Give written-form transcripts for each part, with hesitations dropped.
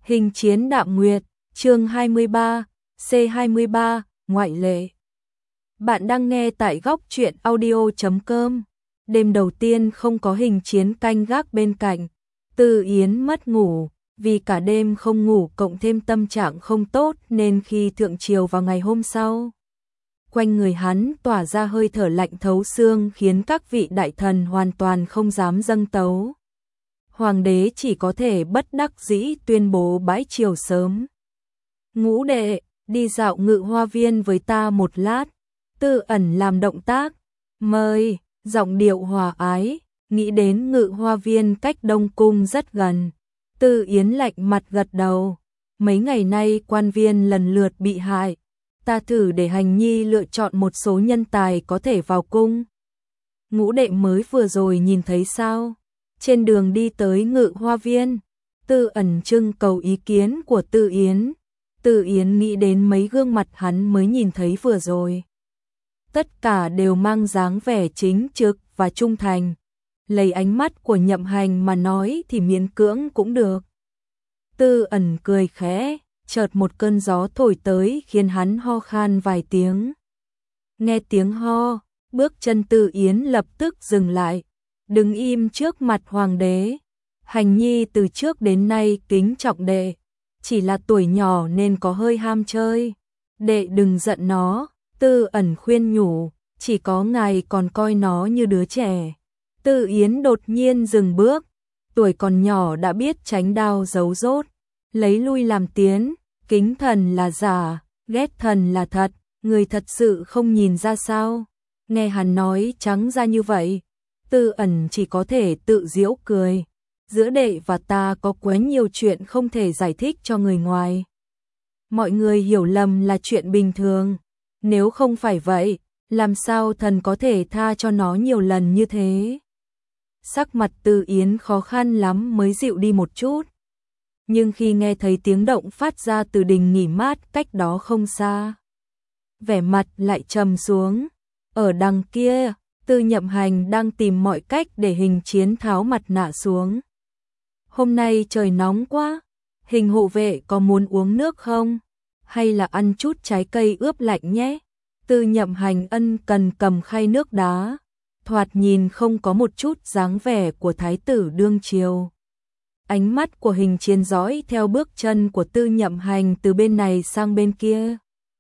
Hình chiến Đạm Nguyệt, chương 23, C23, ngoại lệ. Bạn đang nghe tại góc truyện audio.com. Đêm đầu tiên không có Hình chiến canh gác bên cạnh. Tư Yến mất ngủ, vì cả đêm không ngủ cộng thêm tâm trạng không tốt nên khi thượng triều vào ngày hôm sau, quanh người hắn tỏa ra hơi thở lạnh thấu xương khiến các vị đại thần hoàn toàn không dám dâng tấu. Hoàng đế chỉ có thể bất đắc dĩ tuyên bố bãi triều sớm. Ngũ đệ, đi dạo Ngự Hoa Viên với ta một lát. Tư Ẩn làm động tác, mời, giọng điệu hòa ái, nghĩ đến Ngự Hoa Viên cách Đông Cung rất gần. Tư Yến lạnh mặt gật đầu, mấy ngày nay quan viên lần lượt bị hại. Ta thử để Hành Nhi lựa chọn một số nhân tài có thể vào cung. Ngũ đệ mới vừa rồi nhìn thấy sao? Trên đường đi tới Ngự Hoa Viên, Tư Ẩn trưng cầu ý kiến của Tư Yến. Tư Yến nghĩ đến mấy gương mặt hắn mới nhìn thấy vừa rồi. Tất cả đều mang dáng vẻ chính trực và trung thành. Lấy ánh mắt của Nhậm Hành mà nói thì miễn cưỡng cũng được. Tư Ẩn cười khẽ, chợt một cơn gió thổi tới khiến hắn ho khan vài tiếng. Nghe tiếng ho, bước chân Tư Yến lập tức dừng lại. Đứng im trước mặt hoàng đế. Hành Nhi từ trước đến nay kính trọng đệ, chỉ là tuổi nhỏ nên có hơi ham chơi. Đệ đừng giận nó, Tư Ẩn khuyên nhủ, chỉ có ngài còn coi nó như đứa trẻ. Tư Yến đột nhiên dừng bước, tuổi còn nhỏ đã biết tránh đao giấu rốt, lấy lui làm tiến, kính thần là giả, ghét thần là thật, người thật sự không nhìn ra sao. Nghe hắn nói trắng ra như vậy, Tư Ẩn chỉ có thể tự giễu cười. Giữa đệ và ta có quá nhiều chuyện không thể giải thích cho người ngoài. Mọi người hiểu lầm là chuyện bình thường. Nếu không phải vậy, làm sao thần có thể tha cho nó nhiều lần như thế? Sắc mặt Tư Yến khó khăn lắm mới dịu đi một chút. Nhưng khi nghe thấy tiếng động phát ra từ đình nghỉ mát cách đó không xa, vẻ mặt lại trầm xuống. Ở đằng kia, Tư Nhậm Hành đang tìm mọi cách để Hình chiến tháo mặt nạ xuống. Hôm nay trời nóng quá, Hình hộ vệ có muốn uống nước không? Hay là ăn chút trái cây ướp lạnh nhé? Tư Nhậm Hành ân cần cầm khay nước đá, thoạt nhìn không có một chút dáng vẻ của thái tử đương triều. Ánh mắt của Hình chiến dõi theo bước chân của Tư Nhậm Hành từ bên này sang bên kia.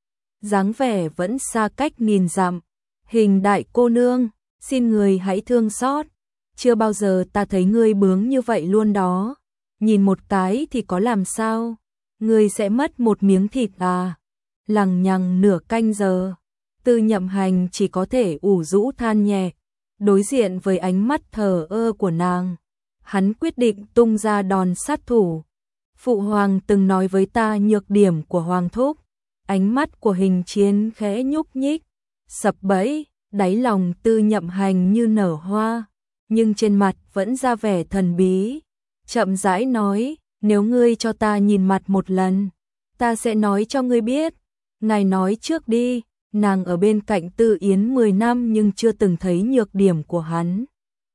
Dáng vẻ vẫn xa cách nghìn dặm. Hình đại cô nương, xin người hãy thương xót. Chưa bao giờ ta thấy ngươi bướng như vậy luôn đó. Nhìn một cái thì có làm sao? Ngươi sẽ mất một miếng thịt à? Lằng nhằng nửa canh giờ, Tư Nhậm Hành chỉ có thể ủ rũ than nhẹ. Đối diện với ánh mắt thờ ơ của nàng, hắn quyết định tung ra đòn sát thủ. Phụ hoàng từng nói với ta nhược điểm của hoàng thúc. Ánh mắt của Hình chiến khẽ nhúc nhích, sập bẫy, đáy lòng Tư Nhậm Hành như nở hoa, nhưng trên mặt vẫn ra vẻ thần bí. Chậm rãi nói, nếu ngươi cho ta nhìn mặt một lần, ta sẽ nói cho ngươi biết. Ngài nói trước đi. Nàng ở bên cạnh Tư Yến 10 năm nhưng chưa từng thấy nhược điểm của hắn.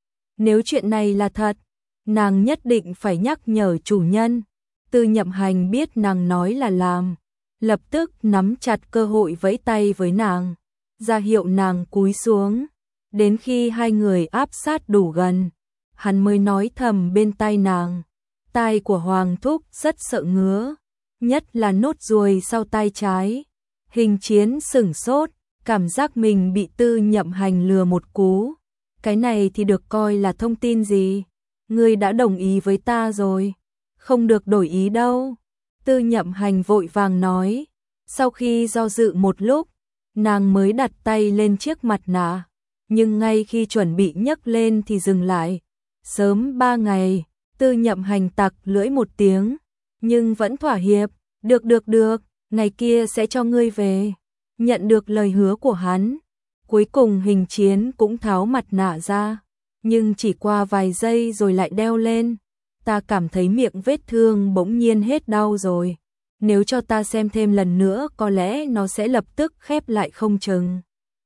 Nếu chuyện này là thật, nàng nhất định phải nhắc nhở chủ nhân. Tư Nhậm Hành biết nàng nói là làm, lập tức nắm chặt cơ hội vẫy tay với nàng, ra hiệu nàng cúi xuống. Đến khi hai người áp sát đủ gần, hắn mới nói thầm bên tai nàng, tai của hoàng thúc rất sợ ngứa, nhất là nốt ruồi sau tai trái. Hình chiến sửng sốt, cảm giác mình bị Tư Nhậm Hành lừa một cú. Cái này thì được coi là thông tin gì? Ngươi đã đồng ý với ta rồi, không được đổi ý đâu. Tư Nhậm Hành vội vàng nói. Sau khi do dự một lúc, nàng mới đặt tay lên chiếc mặt nạ, nhưng ngay khi chuẩn bị nhấc lên thì dừng lại. Sớm 3 ngày, Tư Nhậm Hành tặc lưỡi một tiếng, nhưng vẫn thỏa hiệp. Được, ngày kia sẽ cho ngươi về. Nhận được lời hứa của hắn, cuối cùng Hình chiến cũng tháo mặt nạ ra, nhưng chỉ qua vài giây rồi lại đeo lên. Ta cảm thấy miệng vết thương bỗng nhiên hết đau rồi. Nếu cho ta xem thêm lần nữa có lẽ nó sẽ lập tức khép lại không chừng.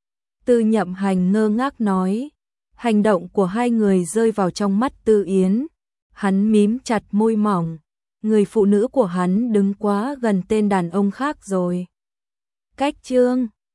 Tư Nhậm Hành ngơ ngác nói. Hành động của hai người rơi vào trong mắt Tư Yến. Hắn mím chặt môi mỏng, người phụ nữ của hắn đứng quá gần tên đàn ông khác rồi. Cách chương